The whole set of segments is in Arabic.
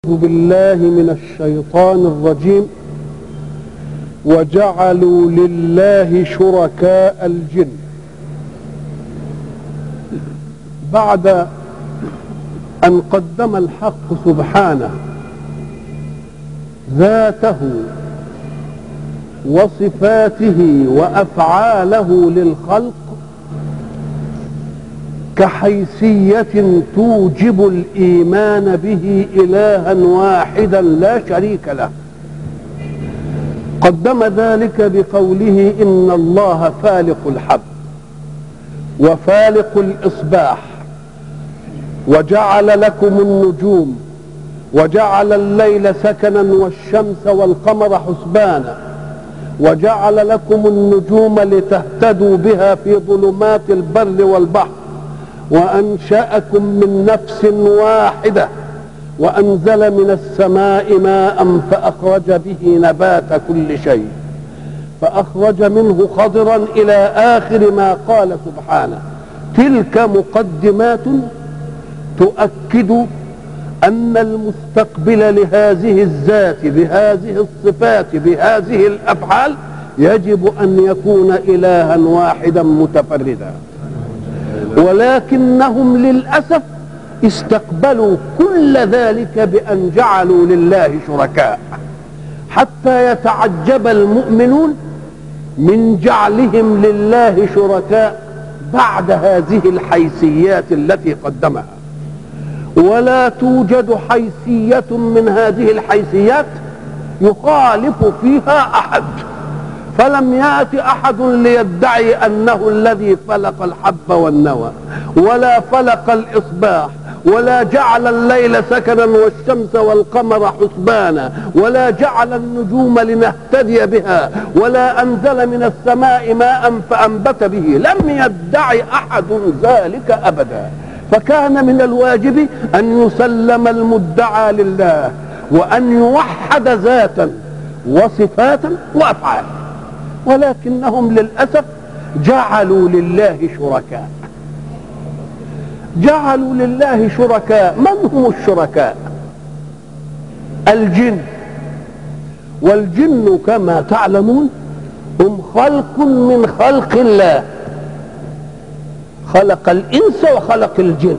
أعوذ بالله من الشيطان الرجيم. وجعلوا لله شركاء الجن. بعد أن قدم الحق سبحانه ذاته وصفاته وأفعاله للخلق كحيثية توجب الإيمان به إلها واحدا لا شريك له، قدم ذلك بقوله إن الله فالق الحب وفالق الإصباح، وجعل لكم النجوم وجعل الليل سكنا والشمس والقمر حسبانا، وجعل لكم النجوم لتهتدوا بها في ظلمات البر والبحر، وأنشأكم من نفس واحدة، وأنزل من السماء ماء فأخرج به نبات كل شيء، فأخرج منه خضرا إلى آخر ما قال سبحانه. تلك مقدمات تؤكد أن المستقبل لهذه الذات بهذه الصفات بهذه الأفعال يجب أن يكون إلها واحدا متفردا، ولكنهم للأسف استقبلوا كل ذلك بأن جعلوا لله شركاء، حتى يتعجب المؤمنون من جعلهم لله شركاء بعد هذه الحيثيات التي قدمها. ولا توجد حيثية من هذه الحيثيات يخالف فيها أحد، فلم يأت أحد ليدعي أنه الذي فلق الحب والنوى، ولا فلق الإصباح، ولا جعل الليل سكنا والشمس والقمر حسبانا، ولا جعل النجوم لنهتدي بها، ولا أنزل من السماء ماء فأنبت به. لم يدعي أحد ذلك أبدا، فكان من الواجب أن يسلم المدعى لله، وأن يوحد ذاتا وصفاتا وأفعالا، ولكنهم للأسف جعلوا لله شركاء. جعلوا لله شركاء. من هم الشركاء؟ الجن. والجن كما تعلمون هم خلق من خلق الله، خلق الإنس وخلق الجن،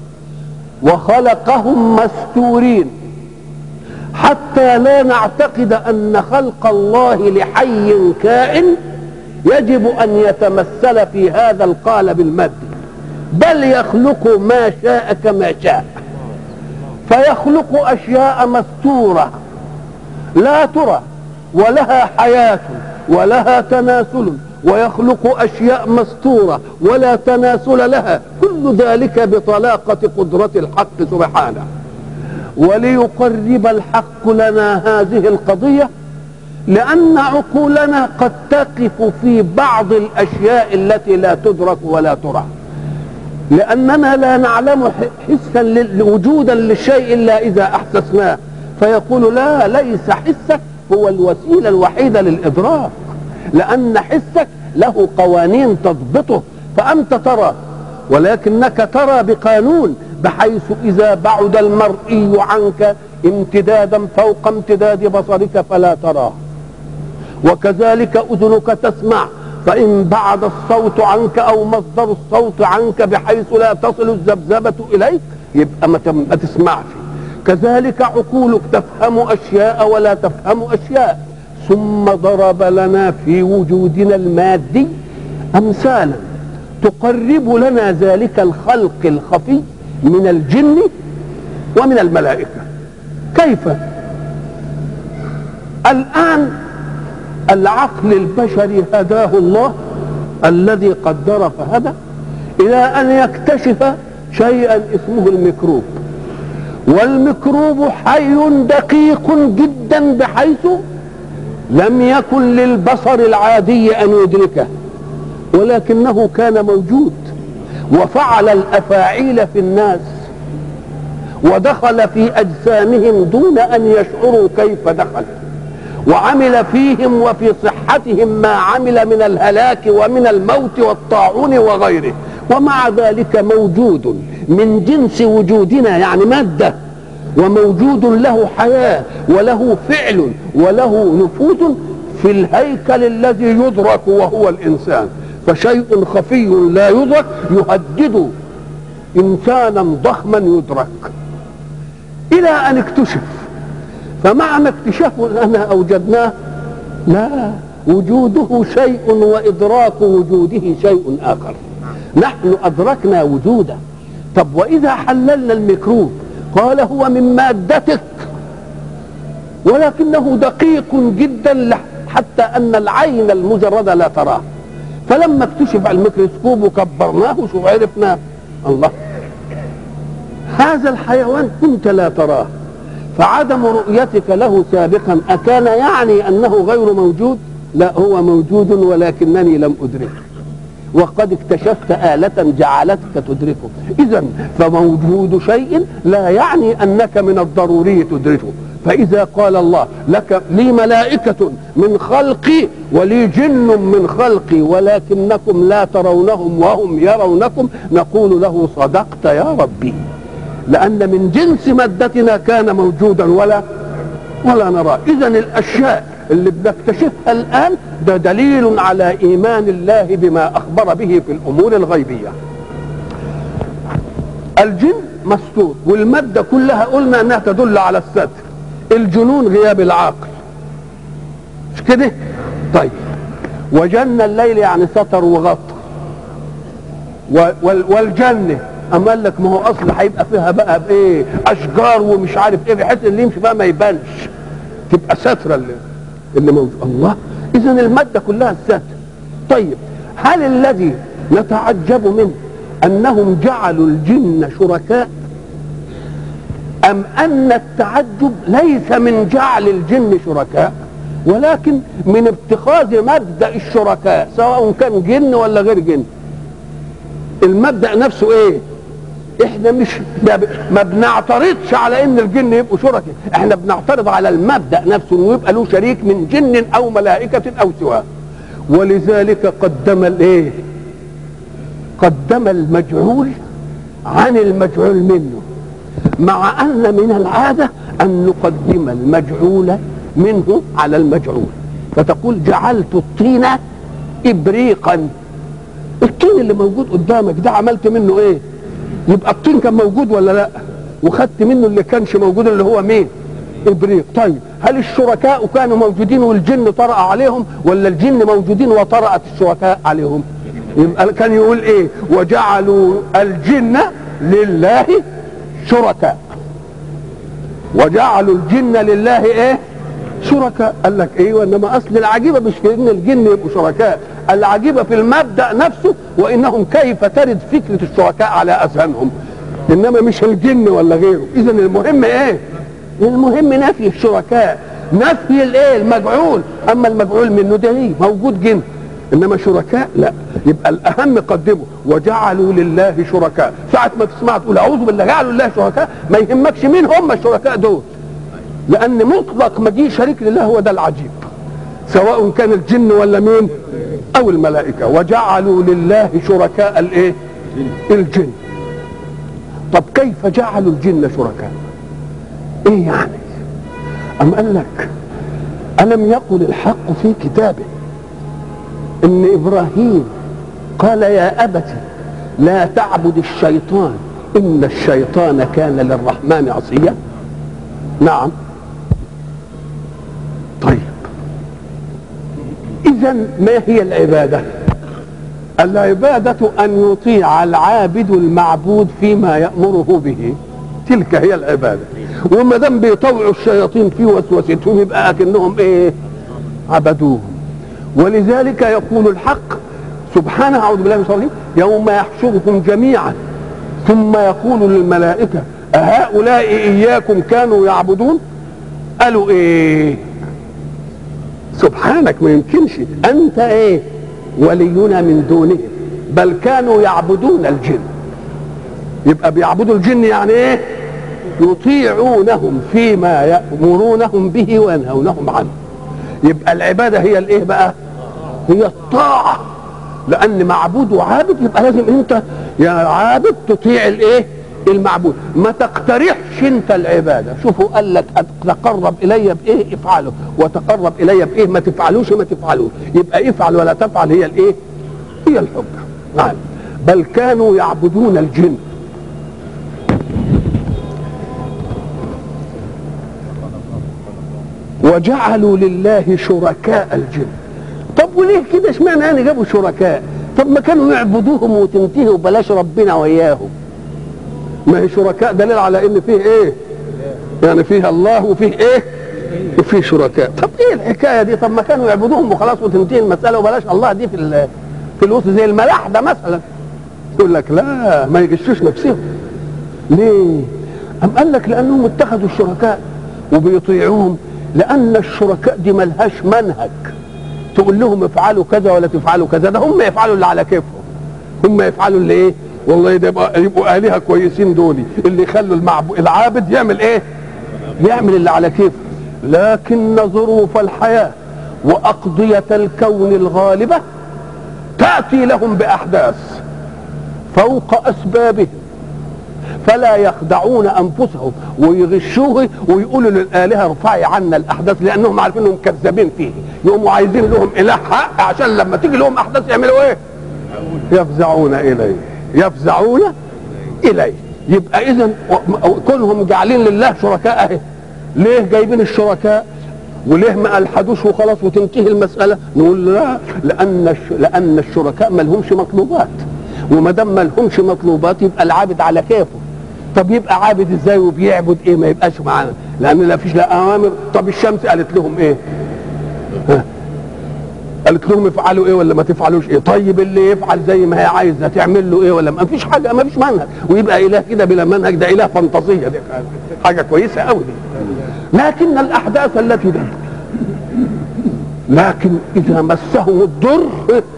وخلقهم مستورين حتى لا نعتقد أن خلق الله لحي كائن يجب أن يتمثل في هذا القالب المادي، بل يخلق ما شاء كما شاء، فيخلق أشياء مستورة لا ترى ولها حياة ولها تناسل، ويخلق أشياء مستورة ولا تناسل لها، كل ذلك بطلاقة قدرة الحق سبحانه. وليقرب الحق لنا هذه القضية، لأن عقولنا قد تقف في بعض الأشياء التي لا تدرك ولا ترى، لأننا لا نعلم حسا وجودا للشيء إلا إذا أحسسناه، فيقول لا، ليس حسك هو الوسيلة الوحيدة للإدراك، لأن حسك له قوانين تضبطه، فأنت ترى، ولكنك ترى بقانون، بحيث إذا بعد المرئي عنك امتدادا فوق امتداد بصرك فلا تراه، وكذلك أذنك تسمع، فإن بعد الصوت عنك أو مصدر الصوت عنك بحيث لا تصل الذبذبة إليك يبقى ما تسمعش. كذلك عقولك تفهم أشياء ولا تفهم أشياء. ثم ضرب لنا في وجودنا المادي أمثالا تقرب لنا ذلك الخلق الخفي من الجن ومن الملائكة. كيف؟ الآن العقل البشري هداه الله الذي قدر فهدى إلى أن يكتشف شيئا اسمه الميكروب، والميكروب حي دقيق جدا بحيث لم يكن للبصر العادي أن يدركه، ولكنه كان موجود وفعل الأفاعيل في الناس ودخل في أجسامهم دون أن يشعروا كيف دخل، وعمل فيهم وفي صحتهم ما عمل من الهلاك ومن الموت والطاعون وغيره، ومع ذلك موجود من جنس وجودنا، يعني مادة وموجود له حياة وله فعل وله نفوذ في الهيكل الذي يدرك وهو الإنسان، فشيء خفي لا يدرك يهدد إنسانا ضخما يدرك إلى أن اكتشف. فمعنى اكتشافه أننا أوجدناه؟ لا، وجوده شيء وإدراك وجوده شيء آخر. نحن أدركنا وجوده. طب وإذا حللنا الميكروب قال هو من مادتك، ولكنه دقيق جدا حتى أن العين المجردة لا تراه. فلما اكتشف على الميكروسكوب وكبرناه وشوف عرفنا الله هذا الحيوان كنت لا تراه، فعدم رؤيتك له سابقا أكان يعني أنه غير موجود؟ لا، هو موجود ولكنني لم أدركه، وقد اكتشفت آلة جعلتك تدركه. إذا فموجود شيء لا يعني أنك من الضروري تدركه. فإذا قال الله لك لي ملائكة من خلقي ولي جن من خلقي ولكنكم لا ترونهم وهم يرونكم، نقول له صدقت يا ربي، لأن من جنس مادتنا كان موجودا ولا نراه. إذا الأشياء اللي بنكتشفها الآن ده دليل على إيمان الله بما أخبر به في الأمور الغيبية. الجن مستور، والمادة كلها قلنا أنها تدل على الستر. الجنون غياب العقل، مش كده؟ طيب، وجن الليل يعني ستر وغطى. والجنة أما قال لك ما هو أصل هيبقى فيها بقى بإيه؟ أشجار ومش عارف إيه، بحيث اللي يمشي فيها ما يبانش، تبقى سترة اللي موجود. الله، إذا المادة كلها الستر. طيب، هل الذي نتعجب منه أنهم جعلوا الجن شركاء، أم أن التعجب ليس من جعل الجن شركاء ولكن من اتخاذ مبدأ الشركاء سواء كان جن ولا غير جن؟ المبدأ نفسه ايه؟ احنا مش ما بنعترضش على ان الجن يبقوا شركاء، احنا بنعترض على المبدأ نفسه انه يبقى له شريك من جن او ملائكة او سواه. ولذلك قدم الايه؟ قدم المجعول عن المجعول منه، مع ان من العادة ان نقدم المجعول منه على المجعول. فتقول جعلت الطين ابريقا، الطين اللي موجود قدامك ده عملت منه ايه؟ يبقى الطين كان موجود ولا لا؟ وخدت منه اللي كانش موجود اللي هو مين؟ ابريق. طيب، هل الشركاء كانوا موجودين والجن طرأ عليهم، ولا الجن موجودين وطرأت الشركاء عليهم؟ يبقى كان يقول ايه؟ وجعلوا الجن لله شركاء، وجعلوا الجن لله ايه؟ شركاء. قال لك ايه؟ وانما اصل العجيبه مش في ان الجن يبقوا شركاء، العجيبه في المبدا نفسه، وانهم كيف ترد فكره الشركاء على اذهانهم، انما مش الجن ولا غيره. اذا المهم ايه؟ المهم نفي الشركاء، نفي الايه؟ المجعول. اما المجعول منه ده ايه؟ موجود جن، انما شركاء لا. يبقى الاهم قدمه وجعلوا لله شركاء. ساعه ما تسمع تقول اعوذ بالله جعلوا لله شركاء، ما يهمكش مين هم الشركاء دول، لان مطلق مجيء شريك لله هو ده العجيب، سواء كان الجن ولا مين او الملائكه. وجعلوا لله شركاء الايه؟ الجن. طب كيف جعلوا الجن شركاء؟ ايه يعني؟ ام قال لك الم يقل الحق في كتابه ان ابراهيم قال يا ابت لا تعبد الشيطان ان الشيطان كان للرحمن عصيا؟ نعم. طيب، اذا ما هي العباده؟ العباده ان يطيع العابد المعبود فيما يامره به، تلك هي العباده. وما دام بيطوعوا الشياطين في وسوستهم يبقى اكنهم ايه؟ عبدوهم. ولذلك يقول الحق سبحانه اعوذ بالله من الشيطان الرجيم يوم يحشركم جميعا ثم يقول للملائكه أهؤلاء إياكم كانوا يعبدون؟ قالوا إيه؟ سبحانك، ما يمكنش، أنت إيه؟ ولينا من دونهم، بل كانوا يعبدون الجن. يبقى بيعبدوا الجن يعني إيه؟ يطيعونهم فيما يأمرونهم به وينهونهم عنه. يبقى العبادة هي الإيه بقى؟ هي الطاعة، لأن معبود وعابد، يبقى لازم أنت يا عابد تطيع الإيه؟ المعبود. ما تقترحش انت العباده. شوفوا قال لك تقرب الي بايه افعله، وتقرب الي بايه ما تفعلوش ما تفعلوش. يبقى افعل ولا تفعل هي الايه؟ هي الحجه. نعم. بل كانوا يعبدون الجن. وجعلوا لله شركاء الجن. طب وليه كده؟ اشمعنى يعني جابوا شركاء؟ طب ما كانوا يعبدوهم وتنتهي وبلاش ربنا وياهم. ما هي شركاء دليل على ان فيه ايه؟ يعني فيه الله وفيه ايه؟ وفيه شركاء. طب ايه الحكايه دي؟ طب ما كانوا يعبدوهم وخلاص وتنتهي المساله وبلاش الله دي في الوسط زي الملاحده مثلا. يقول لك لا ما يغشوش نفسهم. ليه؟ أم قال لك لانهم اتخذوا الشركاء وبيطيعوهم، لان الشركاء دي ملهاش منهج تقول لهم افعلوا كذا ولا تفعلوا كذا. ده هم يفعلوا اللي على كيفهم. هم يفعلوا اللي ايه؟ والله ده يبقوا آلهة كويسين دول اللي يخلوا العابد يعمل ايه؟ يعمل اللي على كيفه. لكن ظروف الحياة وأقضية الكون الغالبة تأتي لهم بأحداث فوق أسبابهم، فلا يخدعون أنفسهم ويغشوه ويقولوا للآلهة ارفعي عنا الأحداث، لأنهم عارفين انهم كذابين فيه. يقوموا عايزين لهم إله حق عشان لما تيجي لهم أحداث يعملوا ايه؟ يفزعون إليه. يفزعون إليه. يبقى إذن كونهم جعلين لله شركاء اهي. ليه جايبين الشركاء؟ وليه ما ألحدوش وخلاص وتنتهي المسألة؟ نقول لا، لأن الشركاء ما لهمش مطلوبات، وما دام ما لهمش مطلوبات يبقى العابد على كيفه. طب يبقى عابد ازاي وبيعبد ايه؟ ما يبقاش معانا، لأن لا فيش لا أوامر. طب الشمس قالت لهم ايه؟ قالت لهم افعلوا ايه ولا ما تفعلوش ايه؟ طيب اللي يفعل زي ما هي عايزه تعمل له ايه ولا ما فيش حاجه؟ ما فيش منهج. ويبقى اله كده بلا منهج، ده اله فانتازيه. دي حاجه كويسه قوي دي. لكن الاحداث التي ده، لكن اذا مسهم الضر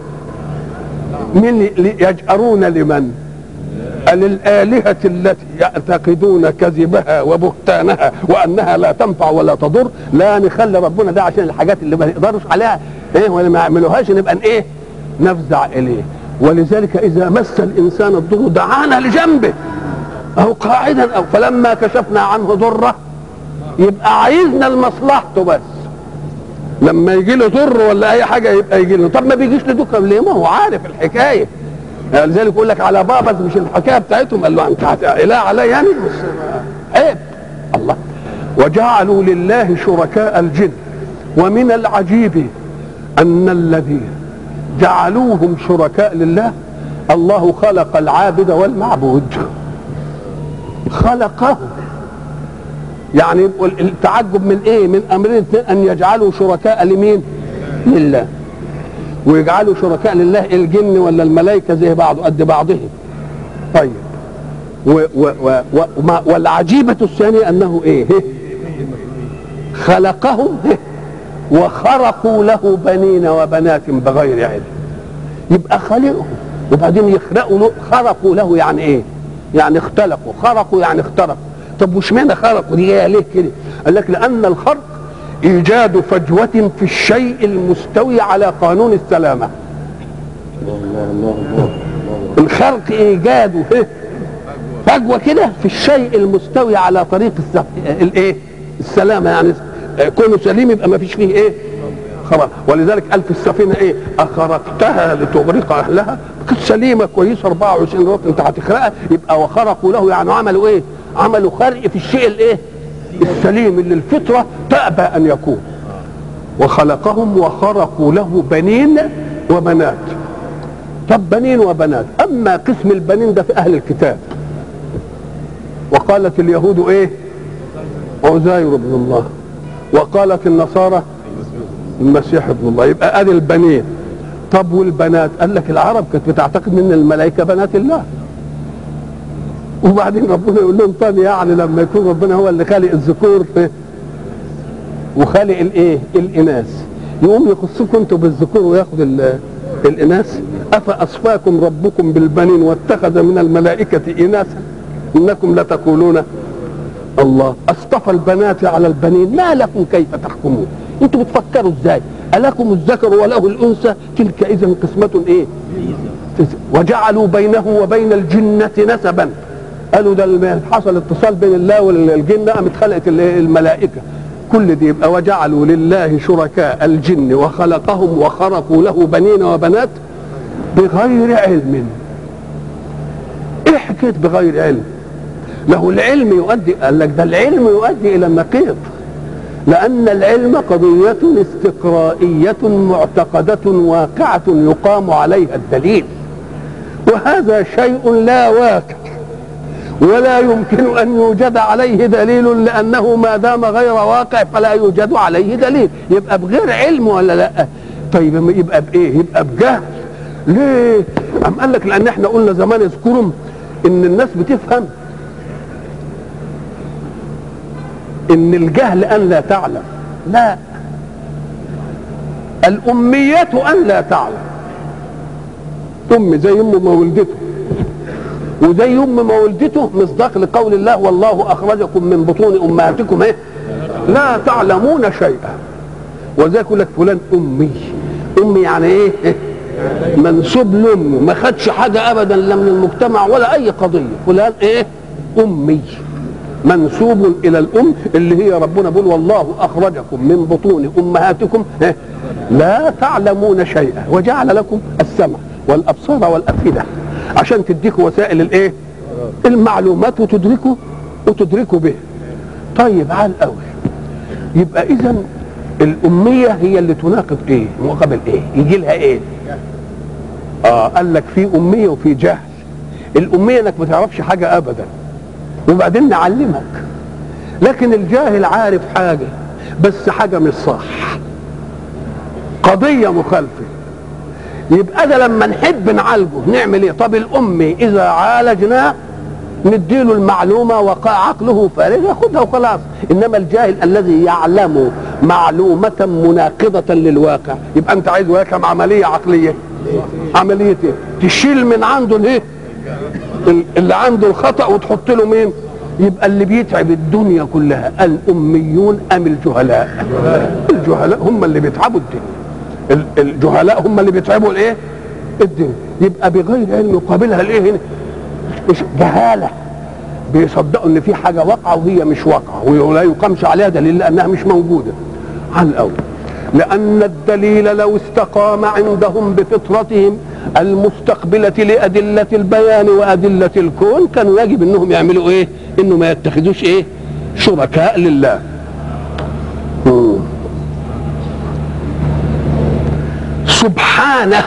من يجأرون لمن؟ للآلهة التي يعتقدون كذبها وبهتانها وأنها لا تنفع ولا تضر. لا نخلي ربنا ده عشان الحاجات اللي ما نقدرش عليها ايه ولا ما يعملوهاش نبقى ايه؟ نفزع اليه. ولذلك اذا مس الانسان الضر دعانا لجنبه او قاعدا او فلما كشفنا عنه ضره. يبقى عايزنا لمصلحته بس. لما يجي له ضر ولا اي حاجه يبقى يجي له. طب ما بيجيش لدكم ليه؟ ما هو عارف الحكايه. يعني لذلك يقول لك على بابا مش الحكايه بتاعتهم. قال له انت اله علي يعني؟ مش عيب. الله. وجعلوا لله شركاء الجن. ومن العجيب ان الذين جعلوهم شركاء لله الله خلق العابد والمعبود. خلقه. يعني التعجب من ايه؟ من امرين ان يجعلوا شركاء لمين؟ لله. ويجعلوا شركاء لله الجن ولا الملائكه زي بعض قد بعضهم. طيب والعجيبه الثانيه انه ايه؟ خلقهم وخرقوا له بنين وبنات بغير علم. يبقى خلقهم وبعدين يخرقوا له. خرقوا له يعني ايه؟ يعني اختلقوا. خرقوا يعني اخترقوا. طب واشمعنى خرقوا دي جايه ليه كده؟ قال لك لان الخرق ايجاد فجوه في الشيء المستوي على قانون السلامه. الخرق ايجاده فجوه كده في الشيء المستوي على طريق الايه؟ السلامه. يعني كونه سليم يبقى ما فيش فيه ايه؟ خلاص. ولذلك قال في السفينه ايه؟ اخرقتها لتغرق اهلها. كانت سليمه كويسه 24 رطل انت هتخرقها. يبقى وخرقوا له يعني عملوا ايه؟ عملوا خرق في الشيء الايه؟ السليم اللي الفطره تأبى ان يكون. وخلقهم وخرقوا له بنين وبنات. طب بنين وبنات. اما قسم البنين ده في اهل الكتاب. وقالت اليهود ايه؟ عزير ابن الله. وقالت النصارى المسيح ابن الله. يبقى ادي البنين. طب والبنات؟ قال لك العرب كانت بتعتقد ان الملائكه بنات الله. وبعدين ربنا يقول لهم طب يعني لما يكون ربنا هو اللي خالق الذكور وخالق الايه؟ الاناث، يقوم يخصكم انتوا بالذكور وياخد الاناث؟ افاصفاكم ربكم بالبنين واتخذ من الملائكه اناثا انكم لتقولون. الله اصطفى البنات على البنين. ما لكم كيف تحكمون؟ انتوا بتفكروا ازاي؟ ألكم الذكر وله الانثى؟ تلك اذا قسمه ايه؟ وجعلوا بينه وبين الجنه نسبا قالوا ده حصل اتصال بين الله والجن قامت خلقت الملائكه. كل دي يبقى وجعلوا لله شركاء الجن وخلقهم وخرقوا له بنين وبنات بغير علم. ايه حكايه بغير علم؟ له العلم يؤدي، قال لك ده العلم يؤدي الى النقيض، لان العلم قضيه استقرائيه معتقده واقعه يقام عليها الدليل، وهذا شيء لا واقع ولا يمكن ان يوجد عليه دليل، لانه ما دام غير واقع فلا يوجد عليه دليل. يبقى بغير علم ولا لا؟ طيب يبقى بايه؟ يبقى بجهل. ليه؟ أم قال لك لان احنا قلنا زمان اذكرهم ان الناس بتفهم ان الجهل ان لا تعلم. لا، الامية ان لا تعلم. زي ام ما ولدته، وزي ام ما ولدته مصداق لقول الله والله اخرجكم من بطون امهاتكم ايه لا تعلمون شيئا. وذلك يقول لك فلان امي. امي يعني ايه؟ منسوب لامه، ما خدش حاجه ابدا لا من المجتمع ولا اي قضيه. فلان ايه؟ امي، منسوب الى الام اللي هي ربنا بيقول والله اخرجكم من بطون امهاتكم لا تعلمون شيئا وجعل لكم السمع والابصار والافئده عشان تديكوا وسائل الايه؟ المعلومات وتدركوا به. طيب عال قوي. يبقى اذا الاميه هي اللي تناقض ايه؟ مقابل ايه؟ يجي لها ايه؟ قال لك في اميه وفي جهل. الاميه انك ما تعرفش حاجه ابدا وبعدين نعلمك، لكن الجاهل عارف حاجه بس حاجه مش صح، قضيه مخالفه. يبقى ده لما نحب نعالجه نعمل ايه؟ طب الامي اذا عالجناه نديله المعلومه وقع عقله فارغ ياخدها وخلاص. انما الجاهل الذي يعلم معلومه مناقضه للواقع، يبقى انت عايز واقع عمليه عقليه. عمليه ايه؟ تشيل من عنده الايه؟ اللي عنده الخطا وتحط له مين؟ يبقى اللي بيتعب الدنيا كلها الاميون ام الجهلاء؟ الجهلاء هم اللي بيتعبوا الدنيا. الجهلاء هم اللي بيتعبوا الايه؟ الدنيا. يبقى بغير علم يقابلها الايه هنا؟ جهاله. بيصدقوا ان في حاجه واقعه وهي مش واقعه ولا يقامش عليها دليل لانها مش موجوده. على الاول لان الدليل لو استقام عندهم بفطرتهم المستقبله لادله البيان وادله الكون كانوا يجب انهم يعملوا ايه؟ انه ما يتخذوش ايه؟ شركاء لله. سبحانه.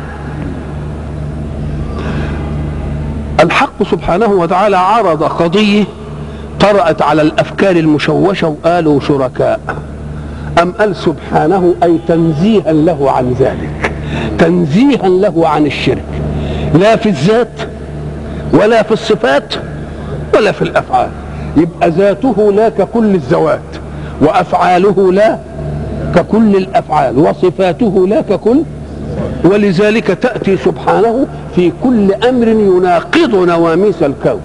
الحق سبحانه وتعالى عرض قضية طرأت على الأفكار المشوشة وقالوا شركاء. أم قال سبحانه أي تنزيها له عن ذلك، تنزيها له عن الشرك، لا في الذات ولا في الصفات ولا في الأفعال. يبقى ذاته لا ككل الذوات، وأفعاله لا ككل الأفعال، وصفاته لا ككل. ولذلك تأتي سبحانه في كل أمر يناقض نواميس الكون.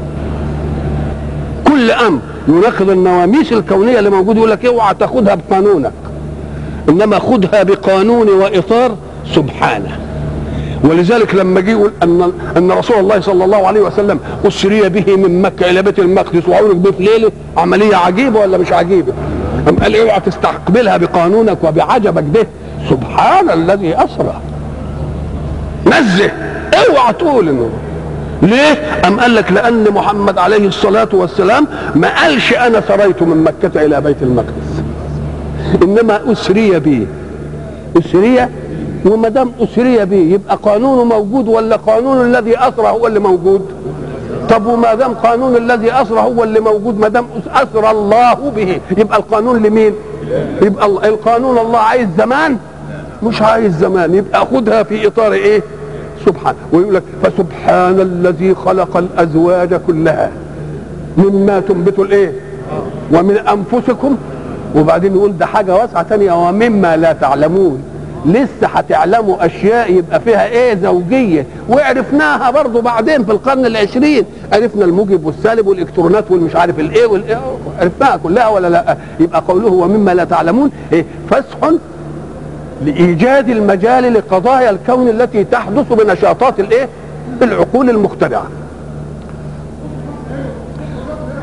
كل أمر يناقض النواميس الكونية اللي موجود يقول لك اوعى تاخدها بقانونك، إنما خدها بقانون وإطار سبحانه. ولذلك لما جه يقول أن رسول الله صلى الله عليه وسلم أسري به من مكة إلى بيت المقدس وعرج به في ليلة، عملية عجيبة ولا مش عجيبة؟ قال اوعى تستقبلها بقانونك وبعجبك ده. سبحان الذي أسرى، نزه، اوعى تقول انه ليه؟ أم قال لك لأن محمد عليه الصلاة والسلام ما قالش أنا سريت من مكة إلى بيت المقدس، إنما أسري به. أسري، وما دام أسري به يبقى قانونه موجود ولا قانون الذي أسرى هو اللي موجود؟ طب وما دام قانون الذي أسرى هو اللي موجود، ما دام أسرى الله به يبقى القانون لمين؟ يبقى القانون الله عايز زمان؟ مش عايز زمان. يبقى خدها في إطار إيه؟ سبحان. ويقول لك فسبحان الذي خلق الأزواج كلها مما تنبت الإيه؟ ومن أنفسكم. وبعدين يقول ده حاجة واسعة تانية ومما لا تعلمون. لسه هتعلموا أشياء يبقى فيها إيه؟ زوجية. وعرفناها برضو بعدين في القرن العشرين، عرفنا الموجب والسالب والإلكترونات والمش عارف الإيه والإيه، عرفناها كلها ولا لا؟ يبقى قوله ومما لا تعلمون إيه؟ فسح لإيجاد المجال لقضايا الكون التي تحدث بنشاطات الايه؟ العقول المخترعة.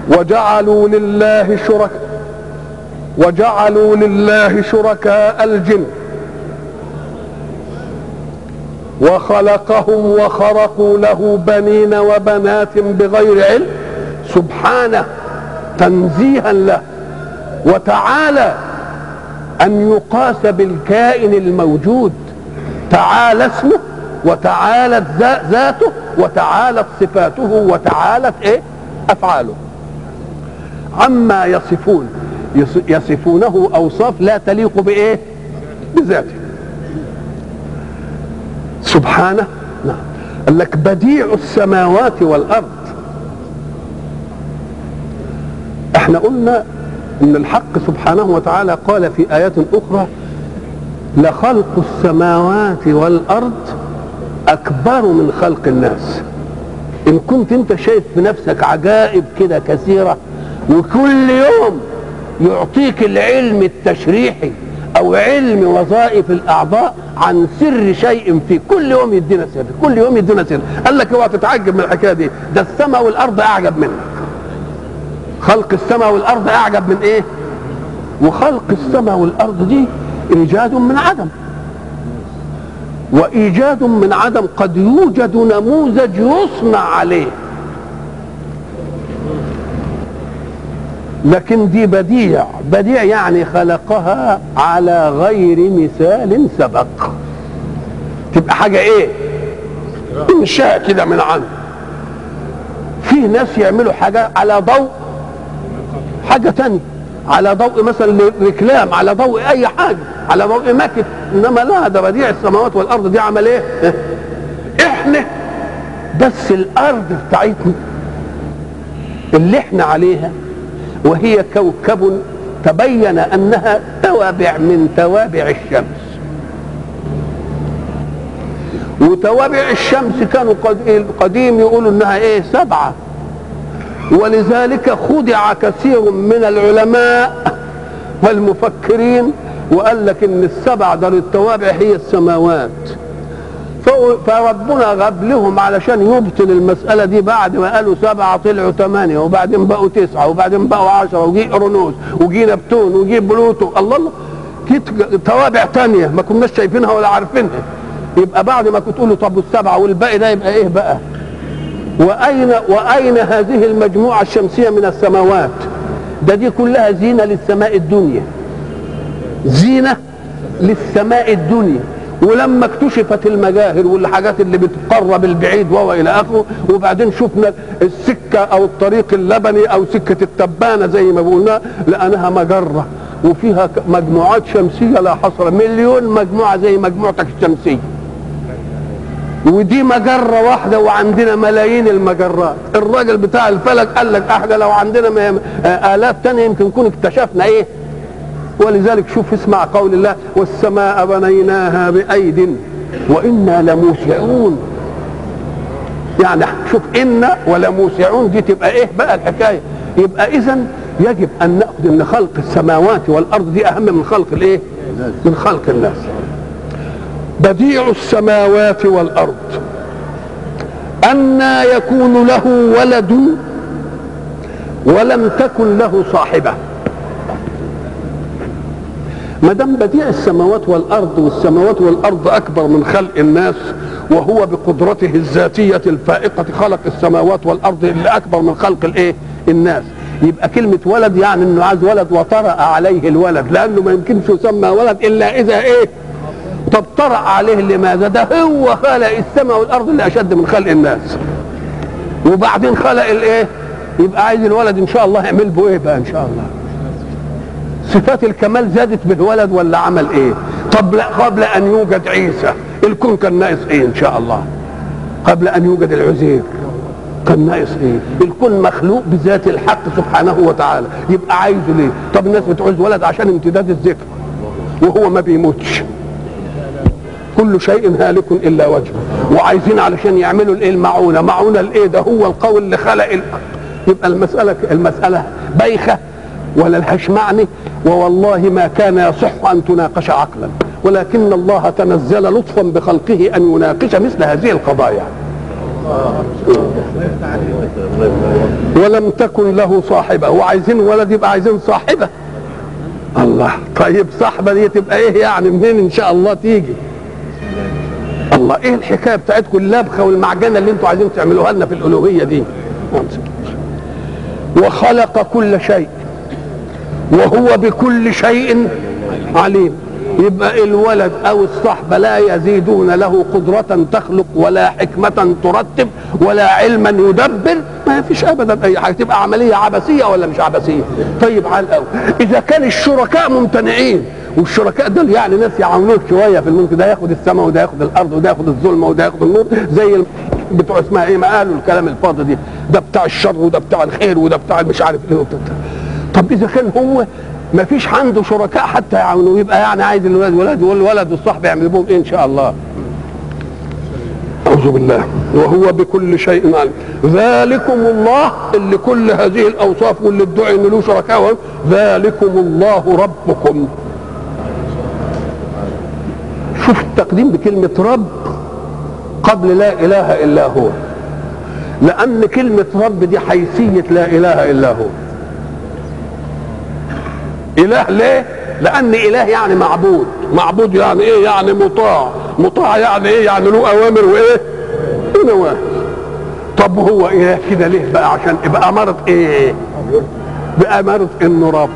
وجعلوا لله شركاء الجن وخلقهم وخرقوا له بنين وبنات بغير علم سبحانه تنزيها له وتعالى أن يقاس بالكائن الموجود. تعالى اسمه وتعالت ذاته وتعالت صفاته وتعالت أفعاله عما يصفونه أوصاف لا تليق بذاته سبحانه. نعم. قال لك بديع السماوات والأرض. احنا قلنا ان الحق سبحانه وتعالى قال في آيات أخرى لخلق السماوات والأرض أكبر من خلق الناس. إن كنت أنت شايف في نفسك عجائب كده كثيرة وكل يوم يعطيك العلم التشريحي أو علم وظائف الأعضاء عن سر شيء فيه، كل يوم يدينا سر، كل يوم يدينا سر. قال لك اوعى تتعجب من الحكاية دي، ده السماء والأرض أعجب منك. خلق السماء والأرض أعجب من إيه؟ وخلق السماء والأرض دي إيجاد من عدم، وإيجاد من عدم قد يوجد نموذج يصنع عليه، لكن دي بديع يعني خلقها على غير مثال سبق. تبقى حاجة إنشاء كده من عنده. في ناس يعملوا حاجة على ضوء حاجة تانية، على ضوء مثلا ركلام، على ضوء أي حاجة، على ضوء ماكت. إنما لا، ده بديع السماوات والأرض دي عمل إحنا بس الأرض بتاعتنا اللي إحنا عليها، وهي كوكب تبين أنها توابع من توابع الشمس. وتوابع الشمس كانوا قديم يقولوا إنها 7، ولذلك خدع كثير من العلماء والمفكرين وقال لك ان ال7 دار التوابع هي السماوات. فربنا غاب لهم علشان يبطل المسألة دي. بعد ما قالوا 7 طلعوا 8، وبعدين بقوا 9، وبعدين بقوا 10، وجي اورانوس وجي نبتون وجي بلوتو. الله توابع تانية ما كناش شايفينها ولا عارفينها. يبقى بعد ما كنت تقولوا طب ال7 والباقي ده يبقى ايه بقى؟ وأين هذه المجموعة الشمسية من السماوات؟ دي كلها زينة للسماء الدنيا، زينة للسماء الدنيا. ولما اكتشفت المجاهر والحاجات اللي بتقرب البعيد وإلى آخره، وبعدين شفنا السكة أو الطريق اللبني أو سكة التبانة زي ما قلنا، لأنها مجرة وفيها مجموعات شمسية لا حصر، مليون مجموعة زي مجموعتك الشمسية. ودي مجرة واحدة وعندنا ملايين المجرات. الراجل بتاع الفلك قال لك احنا لو عندنا آلاف تانية يمكن نكون اكتشفنا ولذلك شوف اسمع قول الله والسماء بنيناها بأيد وإنا لموسعون. يعني شوف إنا ولموسعون دي تبقى بقى الحكاية. يبقى إذن يجب أن نأخذ أن خلق السماوات والأرض دي أهم من خلق من خلق الناس. بديع السماوات والأرض أنى يكون له ولد ولم تكن له صاحبة. ما دام بديع السماوات والأرض، والسماوات والأرض أكبر من خلق الناس، وهو بقدرته الذاتية الفائقة خلق السماوات والأرض اللي أكبر من خلق الناس، يبقى كلمة ولد يعني إنه عايز ولد وطرأ عليه الولد، لأنه ما يمكنش يسمى ولد إلا إذا طب طرأ عليه لماذا؟ ده هو خلق السماء والأرض اللي أشد من خلق الناس، وبعدين خلق يبقى عايز الولد إن شاء الله يعمل به بقى إن شاء الله؟ صفات الكمال زادت بالولد ولا عمل طب قبل أن يوجد عيسى الكون كان ناقص إن شاء الله؟ قبل أن يوجد العزير كان ناقص الكون مخلوق بذات الحق سبحانه وتعالى، يبقى عايزه ليه؟ طب الناس بتعوز ولد عشان امتداد الذكر، وهو ما بيموتش، كل شيء هالك الا وجهه، وعايزين علشان يعملوا معونه ده هو القول اللي خلق يبقى المساله بايخه ولا لهاش معنى. ووالله ما كان يصح ان تناقش عقلا، ولكن الله تنزل لطفا بخلقه ان يناقش مثل هذه القضايا. ولم تكن له صاحبة. وعايزين ولد يبقى عايزين صاحبة. الله، طيب صاحبة دي تبقى ايه يعني؟ منين ان شاء الله تيجي؟ الله، ايه الحكاية بتاعتكم اللبخة والمعجنة اللي انتوا عايزين تعملوها لنا في الألوهية دي؟ وخلق كل شيء وهو بكل شيء عليم. يبقى الولد او الصحبة لا يزيدون له قدرة تخلق ولا حكمة ترتب ولا علما يدبر، ما فيش ابدا اي حاجة. تبقى عملية عبثية ولا مش عبثية؟ طيب على الاول اذا كان الشركاء ممتنعين، والشركاء دول يعني ناس يعاونوك شوية في الملك، ده ياخد السماء وده ياخد الارض وده ياخد الظلمة وده ياخد النور، زي بتوع اسمها ايه ما قالوا الكلام الفاضي دي، ده بتاع الشر وده بتاع الخير وده بتاع مش عارف ايه وبتاع. طب اذا كان هو ما فيش عنده شركاء حتى يعاونوه، يبقى يعني عايز الولد والولد والصحب يعمل بهم ايه ان شاء الله؟ اعوذ بالله. وهو بكل شيء عليم. ذلكم الله، اللي كل هذه الاوصاف واللي ادعي ان له شركاء، ذلكم الله ربكم. شوف التقديم بكلمة رب قبل لا اله الا هو، لان كلمة رب دي حيثية لا اله الا هو. اله ليه؟ لان اله يعني معبود، معبود يعني ايه؟ يعني مطاع، مطاع يعني ايه؟ يعني له اوامر وايه؟ ونواهي. طب هو اله كده ليه بقى؟ عشان يبقى امارة ايه؟ بأمارة انه رب.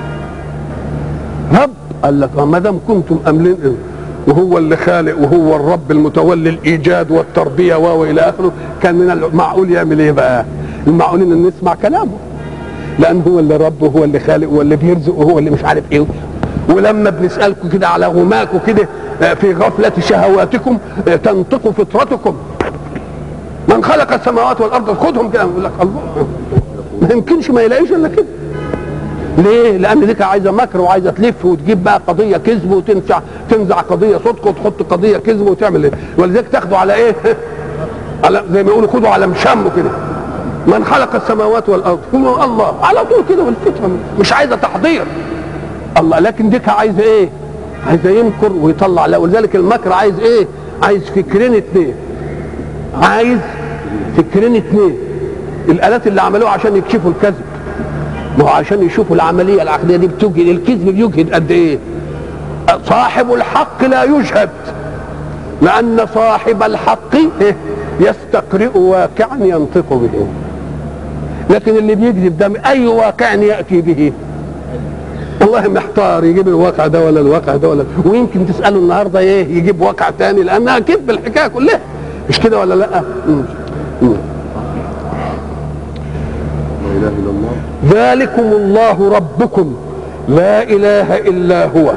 رب قال لك ما دام كنتم املين وهو اللي خالق وهو الرب المتولي الايجاد والتربيه والى اخره، كان من المعقول يعمل ايه بقى؟ المعقول ان نسمع كلامه، لان هو اللي رب وهو اللي خالق وهو اللي بيرزق وهو اللي مش عارف ايه. ولما بنسالكم كده على غماكم كده في غفله شهواتكم تنطق فطرتكم، من خلق السماوات والارض، خدهم كده يقول لك الله، ما يمكنش ما يلاقيش الا كده. ليه؟ لان دي عايزه مكر وعايزه تلف وتجيب بقى قضيه كذب وتنزع قضيه صدق وتحط قضيه كذب وتعمل ايه؟ ولذلك تاخدوا على ايه؟ على زي ما يقولوا خدوا على مشمه كده. من خلق السماوات والارض هو الله، على طول كده. والفطره مش عايزه تحضير الله، لكن ديك عايزه ايه؟ عايزه يمكر ويطلع. لا، ولذلك المكر عايز ايه؟ عايز فكرين اتنين، عايز فكرين اتنين. الالات اللي عملوها عشان يكشفوا الكذب، ما هو عشان يشوفوا العمليه العقديه دي بتجهد، الكذب بيجهد قد ايه؟ صاحب الحق لا يجهد، لان صاحب الحق يستقرئ واقعا ينطق به. لكن اللي بيكذب ده اي واقع ياتي به؟ والله محتار، يجيب الواقع ده ولا الواقع ده ولا، ويمكن تساله النهارده ايه يجيب واقع تاني، لانها كذب الحكايه كلها، مش كده ولا لا؟ لا اله الا الله. ذلكم الله ربكم لا اله الا هو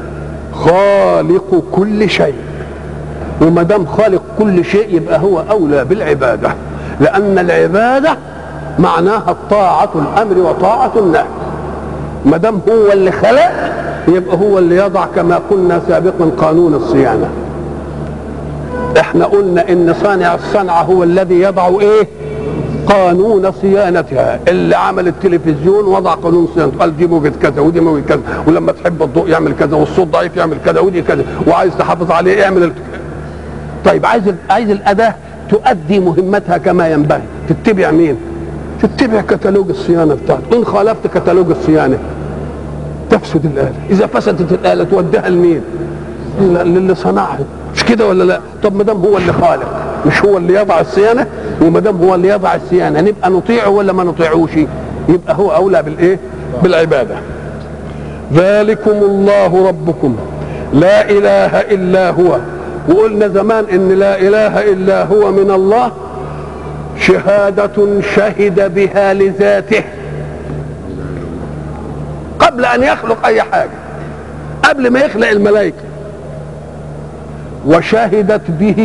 خالق كل شيء. وما دام خالق كل شيء يبقى هو اولى بالعباده، لان العباده معناها الطاعه الامر وطاعه النهي. ما دام هو اللي خلق يبقى هو اللي يضع، كما قلنا سابقا، قانون الصيانه. احنا قلنا ان صانع الصنعه هو الذي يضع ايه؟ قانون صيانتها. اللي عمل التلفزيون وضع قانون صيانته، قال دي موجة كذا ودي موجة كذا، ولما تحب الضوء يعمل كذا والصوت ضعيف يعمل كذا ودي كذا، وعايز تحافظ عليه اعمل طيب عايز الاداه تؤدي مهمتها كما ينبغي، تتبع مين؟ تتبع كتالوج الصيانه بتاعته. ان خالفت كتالوج الصيانه تفسد الاله، اذا فسدت الاله توديها لمين؟ للي صنعها، مش كده ولا لا؟ طب ما دام هو اللي خالق، مش هو اللي يضع الصيانه؟ وما دام هو اللي يضع الصيانه نبقى نطيعه ولا ما نطيعوش؟ يبقى هو اولى بالايه؟ بالعباده. ذلكم الله ربكم لا اله الا هو. وقلنا زمان ان لا اله الا هو من الله شهاده شهد بها لذاته قبل ان يخلق اي حاجه، قبل ما يخلق الملائكه، وشهدت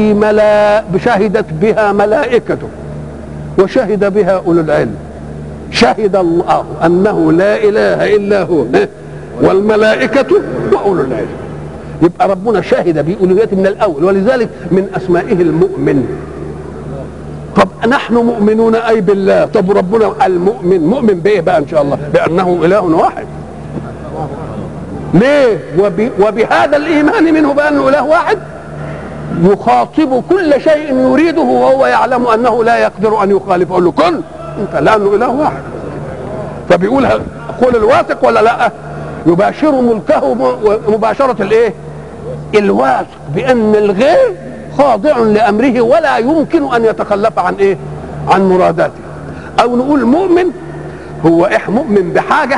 بها ملائكته، وشهد بها اولو العلم. شهد الله انه لا اله الا هو والملائكه واولو العلم. يبقى ربنا شهد بألوهيته من الاول، ولذلك من اسمائه المؤمن. طب نحن مؤمنون اي بالله، طب ربنا المؤمن مؤمن بايه بقى ان شاء الله؟ بانه اله واحد. ليه؟ وبهذا الايمان منه بانه اله واحد يخاطب كل شيء يريده وهو يعلم انه لا يقدر ان يخالف، يقول له كن انت، لانه اله واحد. فبيقول قول الواثق ولا لا؟ يباشر ملكه مباشره الايه؟ الواثق بان الغير خاضع لامره ولا يمكن ان يتخلف عن ايه؟ عن مراداته. او نقول مؤمن، هو مؤمن بحاجه،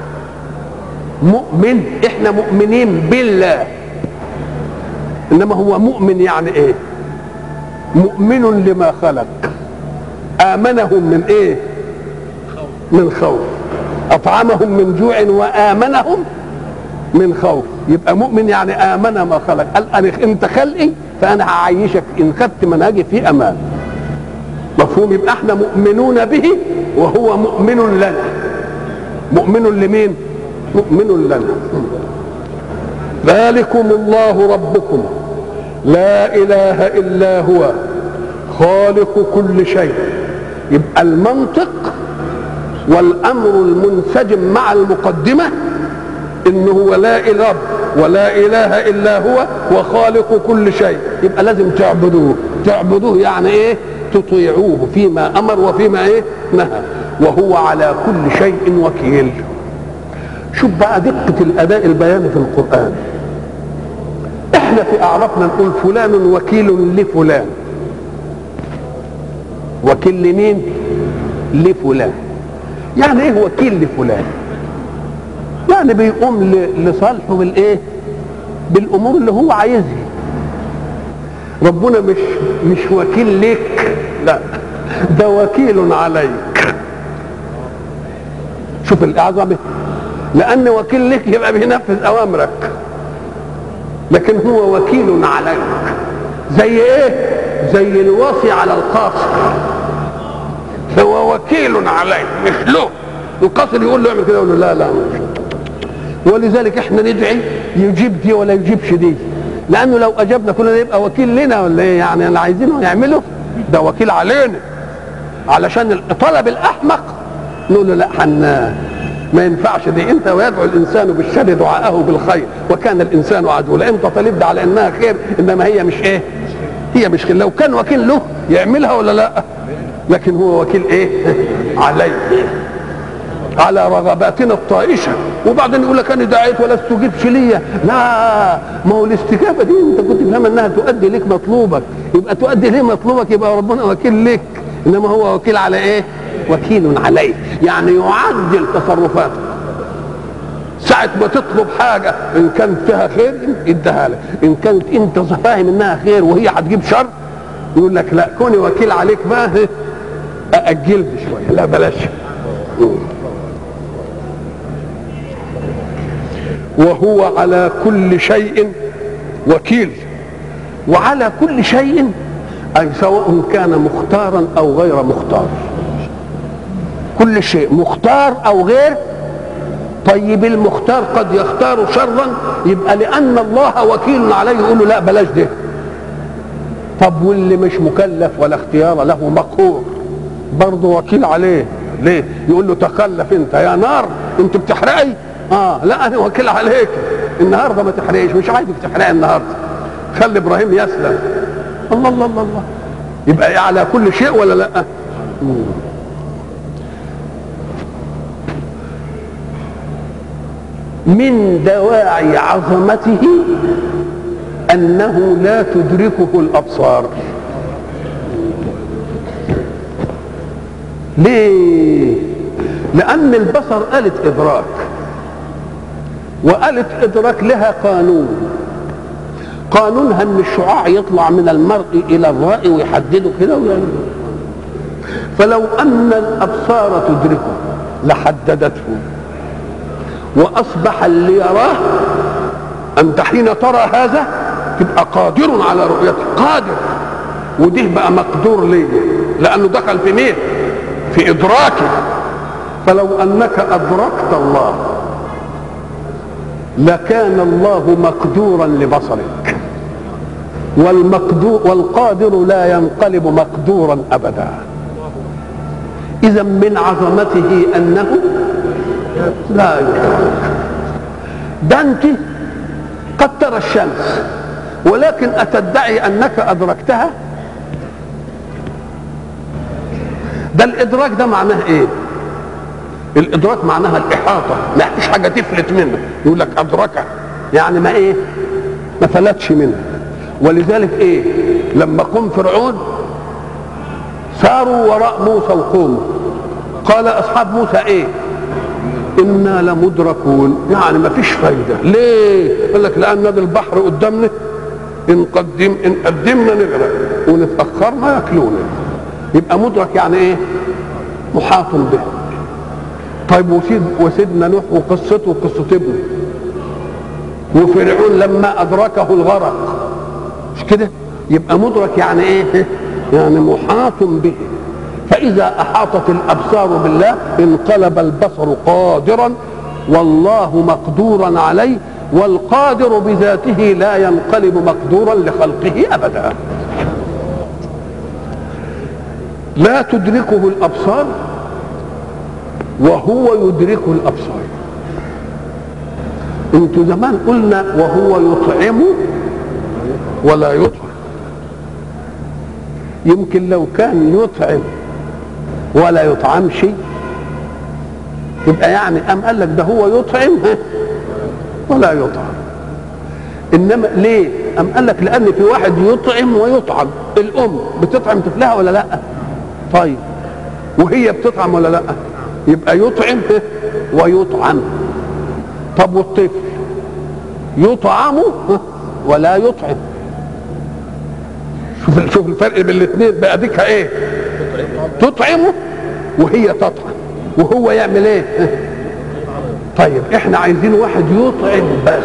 مؤمن، احنا مؤمنين بالله، انما هو مؤمن يعني ايه؟ مؤمن لما خلق، امنهم من ايه؟ من خوف، اطعمهم من جوع وامنهم من خوف. يبقى مؤمن يعني امن ما خلق، قال انا انت خلقي فانا هعيشك ان خدت منهجي في امان. مفهوم؟ يبقى احنا مؤمنون به وهو مؤمن لنا. مؤمن لمين؟ مؤمن لنا. ذلكم الله ربكم لا اله الا هو خالق كل شيء. يبقى المنطق والامر المنسجم مع المقدمه انه هو لا اله ولا اله الا هو وخالق كل شيء. يبقى لازم تعبدوه. تعبدوه يعني ايه؟ تطيعوه فيما امر وفيما ايه؟ نهى. وهو على كل شيء وكيل. شوف بقى دقة الاداء البياني في القرآن. احنا في اعرفنا نقول فلان وكيل لفلان. وكيل لمين؟ لفلان. يعني ايه وكيل لفلان؟ يعني بيقوم لصالحه بالايه؟ بالامور اللي هو عايزها. ربنا مش وكيل لك، لا، ده وكيل عليك. شوف الاعظم، لان وكيل لك يبقى بينفذ اوامرك، لكن هو وكيل عليك. زي ايه؟ زي الوصي على القاصر، هو وكيل عليك مش له. القاصر يقول له اعمل كده، يقول له لا لا مش. ولذلك احنا ندعي يجيب دي ولا يجيبش دي، لانه لو اجبنا كلنا يبقى وكيل لنا ولا ايه؟ يعني اللي عايزينه يعمله ده وكيل علينا. علشان طلب الاحمق نقول له لا ما ينفعش دي. انت ويدعو الانسان بالشر دعاءه بالخير وكان الانسان عدولا. انت طالب على انها خير، انما هي مش ايه؟ هي مش خير. لو كان وكيل له يعملها ولا لا؟ لكن هو وكيل ايه؟ عليه، على رغباتنا الطائشه. وبعدين يقول لك انا دعيت ولا استجبش ليا. لا، ما هو الاستجابه دي انت كنت فاهم انها تؤدي لك مطلوبك، يبقى تؤدي ليه مطلوبك يبقى ربنا وكيل لك. انما هو وكيل على ايه؟ وكيل عليه، يعني يعدل تصرفاتك. ساعة ما تطلب حاجة إن كانت فيها خير يديها لك، إن كانت أنت فاهم إنها خير وهي هتجيب شر يقول لك لا، كوني وكيل عليك بقى أأجل شوية، لا بلاش. وهو على كل شيء وكيل. وعلى كل شيء أي سواء كان مختارا أو غير مختار. كل شيء مختار أو غير. طيب المختار قد يختار شرا، يبقى لأن الله وكيل عليه يقول له لا بلاش ده. طب واللي مش مكلف ولا اختيار له مقهور برضه وكيل عليه. ليه؟ يقول له تخلف انت يا نار، انت بتحرقي. لا انا وكيل عليك النهارده ما تحرقيش، مش عايزك تحرقي النهارده، خلي ابراهيم يسلم. الله الله الله الله. يبقى على كل شيء ولا لا؟ من دواعي عظمته انه لا تدركه الابصار. ليه؟ لان البصر آلة ادراك، وآلة ادراك لها قانونها ان الشعاع يطلع من المرء الى الرأي ويحدده كده ويعني. فلو ان الابصار تدركه لحددته واصبح اللي يراه. انت حين ترى هذا تبقى قادر على رؤيته، قادر، وده بقى مقدور ليه؟ لانه دخل في مين؟ في ادراكه. فلو انك ادركت الله لكان الله مقدورا لبصرك، والقادر لا ينقلب مقدورا ابدا. اذا من عظمته انه لا يدرك. ده انت قد ترى الشمس ولكن أتدعي أنك أدركتها؟ ده الإدراك ده معناه إيه؟ الإدراك معناها الإحاطة، ما فيش حاجة تفلت منه. يقول لك أدركها يعني ما إيه؟ ما فلتش منه. ولذلك إيه؟ لما قوم فرعون ساروا وراء موسى وقوموا، قال أصحاب موسى إيه؟ إنا لمدركون، يعني ما فيش فايدة. ليه؟ قال لك لأن نادي البحر قدامنا، إن قدمنا نغرق وإن اتأخرنا ياكلونا. يبقى مدرك يعني إيه؟ محاط به. طيب وسيدنا نوح وقصته وقصة ابنه، وفرعون لما أدركه الغرق، مش كده؟ يبقى مدرك يعني إيه؟ يعني محاط به. فإذا أحاطت الأبصار بالله انقلب البصر قادرا، والله مقدورا عليه، والقادر بذاته لا ينقلب مقدورا لخلقه أبدا. لا تدركه الأبصار وهو يدرك الأبصار. انتوا زمان قلنا وهو يطعم ولا يطعم. يمكن لو كان يطعم ولا يطعمش يبقى يعني قال لك ده هو يطعم ولا يطعم. انما ليه؟ قال لك لان في واحد يطعم ويطعم. الام بتطعم طفلها ولا لا؟ طيب وهي بتطعم ولا لا؟ يبقى يطعم ويطعم. طب والطفل يطعم ولا يطعم؟ شوف الفرق بين الاثنين بقى. ديكها ايه؟ تطعمه وهي تطعم، وهو يعمل ايه؟ طيب احنا عايزين واحد يطعم بس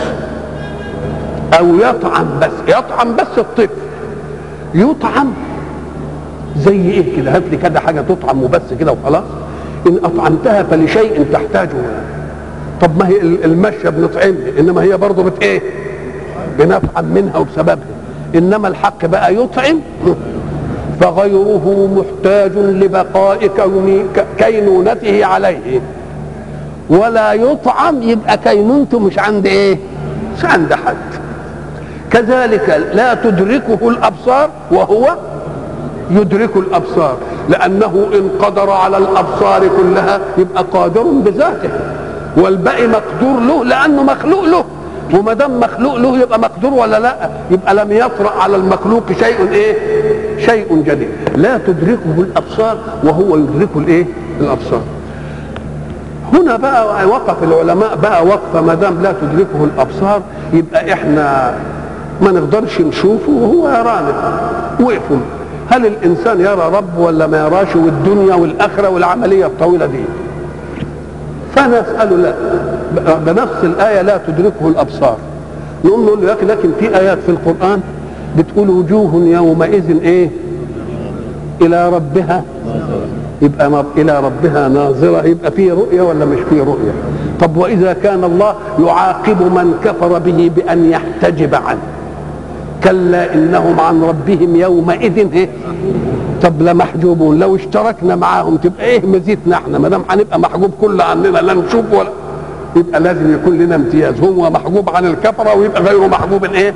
او يطعم بس. يطعم بس الطفل. يطعم زي ايه كده؟ هات لي كده حاجه تطعم وبس كده وخلاص. ان اطعمتها فلشيء تحتاجه. طب ما هي المشيه بنطعمها، انما هي برضه ايه؟ بنطعم منها وبسببها. انما الحق بقى يطعم فغيره محتاج لبقاء كينونته عليه، ولا يطعم يبقى كينونته مش عند ايه؟ مش عند حد. كذلك لا تدركه الابصار وهو يدرك الابصار، لانه ان قدر على الابصار كلها يبقى قادر بذاته، والباقي مقدور له لانه مخلوق له. وما دام مخلوق له يبقى مقدور ولا لا؟ يبقى لم يطرأ على المخلوق شيء ايه؟ شيء جديد. لا تدركه الابصار وهو يدرك الايه؟ الابصار. هنا بقى وقف العلماء بقى وقفه، ما دام لا تدركه الابصار يبقى احنا ما نقدرش نشوفه وهو يرانا. وقفوا هل الانسان يرى رب ولا ما يراش، والدنيا والاخره والعمليه الطويله دي؟ فنسأله لا بنفس الآية لا تدركه الأبصار. نقول له لكن في آيات في القرآن بتقول وجوه يومئذ إيه؟ إلى ربها، يبقى إلى ربها ناظرة. يبقى فيه رؤية ولا مش فيه رؤية؟ طب وإذا كان الله يعاقب من كفر به بأن يحتجب عنه، كلا إنهم عن ربهم يومئذ إيه؟ طب لا محجوبون. لو اشتركنا معاهم تبقى ايه مزيتنا احنا؟ ما دام هنبقى محجوب كل عننا لا نشوف ولا، يبقى لازم يكون لنا امتياز. هو محجوب عن الكفره ويبقى غيره محجوب ايه؟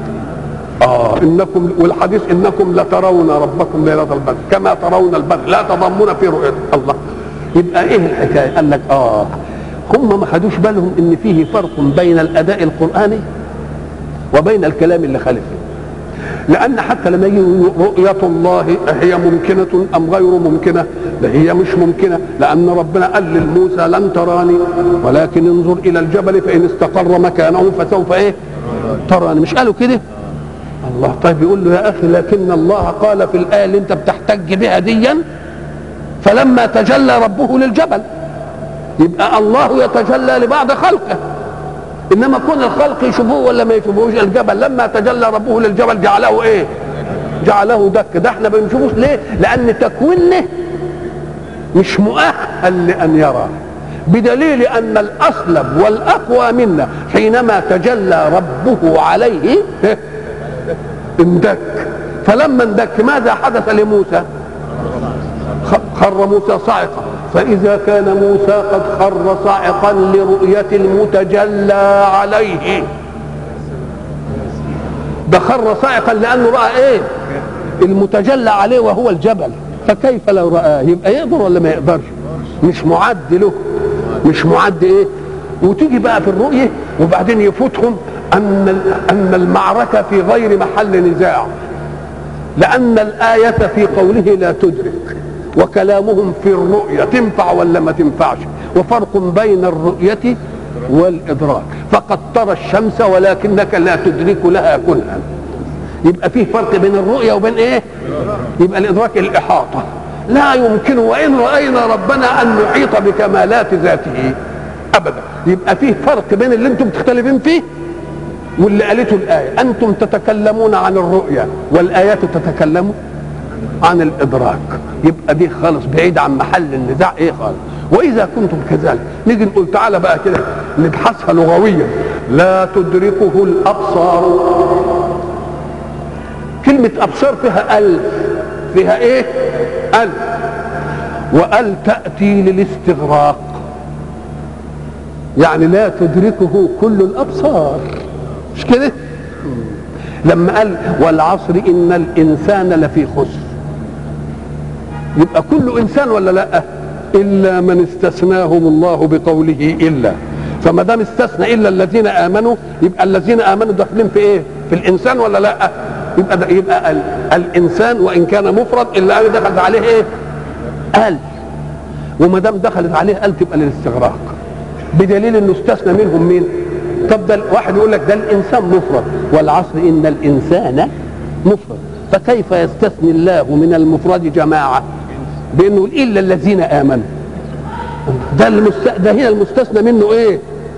انكم، والحديث انكم لترون ربكم ليله البدر كما ترون البدر لا تضمون في رؤيته. الله، يبقى ايه الحكايه؟ قال لك هم ما خدوش بالهم ان فيه فرق بين الاداء القراني وبين الكلام اللي خالفه. لأن حتى لما يجي رؤية الله هي ممكنة أم غير ممكنة؟ لا، هي مش ممكنة، لأن ربنا قال لموسى لن تراني ولكن انظر إلى الجبل فإن استقر مكانه فسوف إيه؟ تراني. مش قالوا كده؟ الله. طيب يقول له يا أخي لكن الله قال في الآية اللي أنت بتحتج بها ديا فلما تجلى ربه للجبل، يبقى الله يتجلى لبعض خلقه، انما كون الخلق يشوفوه ولا ما يشوفوش. الجبل لما تجلى ربه للجبل جعله ايه؟ جعله دك. ده احنا ما بنشوفوش ليه؟ لان تكوينه مش مؤهل لان يرى، بدليل ان الاصلب والاقوى منا حينما تجلى ربه عليه اندك. فلما اندك ماذا حدث لموسى؟ خر موسى صاعقا. فإذا كان موسى قد خر صاعقا لرؤية المتجلى عليه ده خر صاعقا لانه راى ايه؟ المتجلى عليه وهو الجبل، فكيف لو رآه؟ يبقى يقدر ولا ما يقدرش؟ مش معد له، مش معد ايه؟ وتيجي بقى في الرؤيه وبعدين يفوتهم ان المعركه في غير محل نزاع، لان الايه في قوله لا تدرك، وكلامهم في الرؤيه تنفع ولا ما تنفعش، وفرق بين الرؤيه والادراك. فقد ترى الشمس ولكنك لا تدرك لها كنها. يبقى فيه فرق بين الرؤيه وبين ايه؟ يبقى الادراك الاحاطه، لا يمكن وان راينا ربنا ان نحيط بكمالات ذاته ابدا. يبقى فيه فرق بين اللي انتم تختلفين فيه واللي قالته الايه. انتم تتكلمون عن الرؤيه والايات تتكلم عن الادراك، يبقى دي خالص بعيد عن محل النزاع ايه خالص. واذا كنتم كذلك نيجي نقول تعالى بقى كده نبحثها لغويا. لا تدركه الابصار، كلمه ابصار فيها الف، فيها ايه؟ الف، وال تاتي للاستغراق، يعني لا تدركه كل الابصار، مش كده؟ لما قال والعصر ان الانسان لفي خسر، يبقى كل انسان ولا لا؟ الا من استثناهم الله بقوله الا. فما دام استثنى الا الذين امنوا، يبقى الذين امنوا داخلين في ايه؟ في الانسان ولا لا؟ يبقى الانسان وان كان مفرد الا ان دخلت عليه ايه؟ ال. وما دام دخلت عليه ال تبقى للاستغراق، بدليل انه استثنى منهم مين؟ طب ده واحد يقول لك ده الانسان مفرد، والعصر ان الانسان مفرد، فكيف يستثني الله من المفرد جماعه بانه الا الذين امنوا؟ ده هنا المستثنى منه ايه؟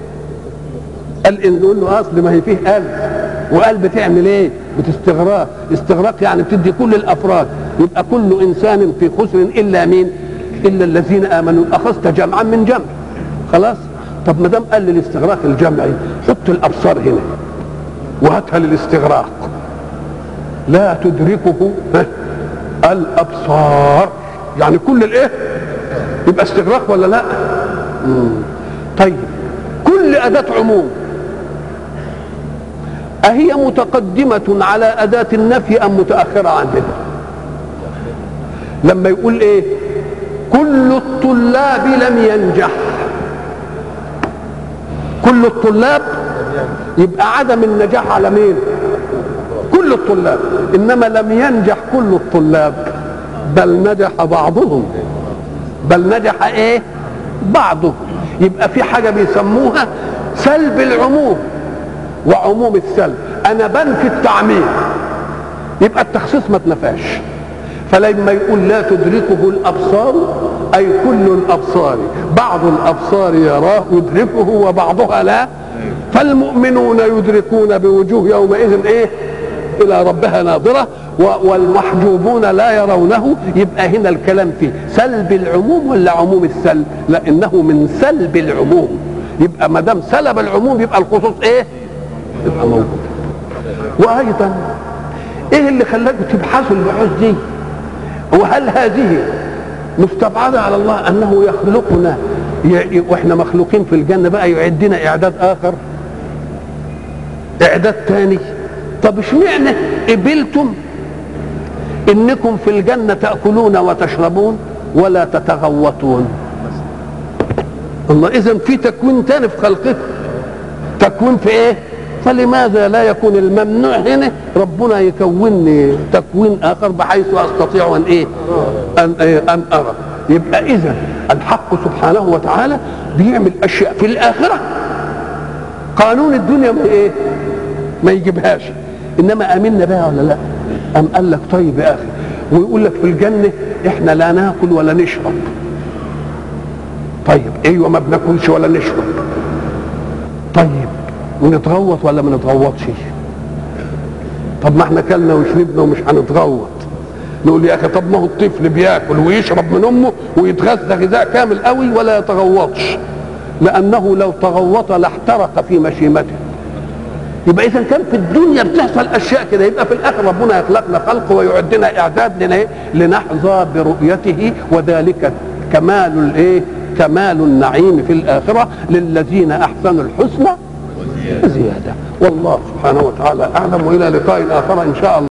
نقول له اصل ما هي فيه قلب، وقلب بتعمل ايه؟ بتستغراق. استغراق يعني بتدي كل الافراد، يبقى كل انسان في خسر الا مين؟ الا الذين امنوا. اخذت جمعا من جمع، خلاص. طب ما دام قال للاستغراق الجمعي، حط الابصار هنا وهاتها للاستغراق. لا تدركه الابصار، يعني كل الايه؟ يبقى استغراق ولا لا؟ طيب كل اداه عموم اهي متقدمه على اداه النفي ام متاخره عنها؟ لما يقول ايه؟ كل الطلاب لم ينجح، كل الطلاب، يبقى عدم النجاح على مين؟ كل الطلاب. انما لم ينجح كل الطلاب، بل نجح بعضهم، بل نجح ايه؟ بعضهم. يبقى في حاجه بيسموها سلب العموم وعموم السلب. انا بنفي التعميم، يبقى التخصيص ما اتنفاش. فلما يقول لا تدركه الابصار اي كل الابصار، بعض الابصار يراه يدركه وبعضها لا. فالمؤمنون يدركون بوجوه يومئذ ايه؟ الى ربها ناظره، والمحجوبون لا يرونه. يبقى هنا الكلام فيه سلب العموم ولا عموم السلب؟ لانه من سلب العموم. يبقى ما دام سلب العموم يبقى الخصوص ايه؟ يبقى موجود. وايضا ايه اللي خلاكم تبحثوا البحوث دي؟ وهل هذه مستبعده على الله انه يخلقنا واحنا مخلوقين في الجنه بقى يعدنا اعداد اخر، اعداد ثاني؟ طب اشمعنى قبلتم انكم في الجنه تاكلون وتشربون ولا تتغوطون؟ الله، اذا في تكوين ثاني في خلقكم، تكوين في ايه؟ فلماذا لا يكون الممنوع هنا ربنا يكونني تكوين اخر بحيث استطيع ان ايه؟ ان ارى. يبقى اذا الحق سبحانه وتعالى بيعمل اشياء في الاخره قانون الدنيا ما ايه؟ ما يجيبهاش. انما امنا بها ولا لا؟ ام قال لك طيب يا اخي، ويقول لك في الجنه احنا لا ناكل ولا نشرب. طيب ايوه، ما بناكلش ولا نشرب. طيب ونتغوط ولا ما نتغوطش؟ طب ما احنا كلنا وشربنا ومش هنتغوط. نقول يا اخي طب ما هو الطفل بياكل ويشرب من امه ويتغذى غذاء كامل قوي ولا يتغوطش، لانه لو تغوط لاحترق في مشيمته. يبقى اذا كان في الدنيا بتحصل اشياء كده، يبقى في الاخره ربنا يخلقنا خلق ويعدنا اعداد لنا ايه؟ لنحظى برؤيته، وذلك كمال الايه؟ كمال النعيم في الاخره للذين احسنوا الحسنى زيادة. والله سبحانه وتعالى أعلم، وإلى لقاء آخر إن شاء الله.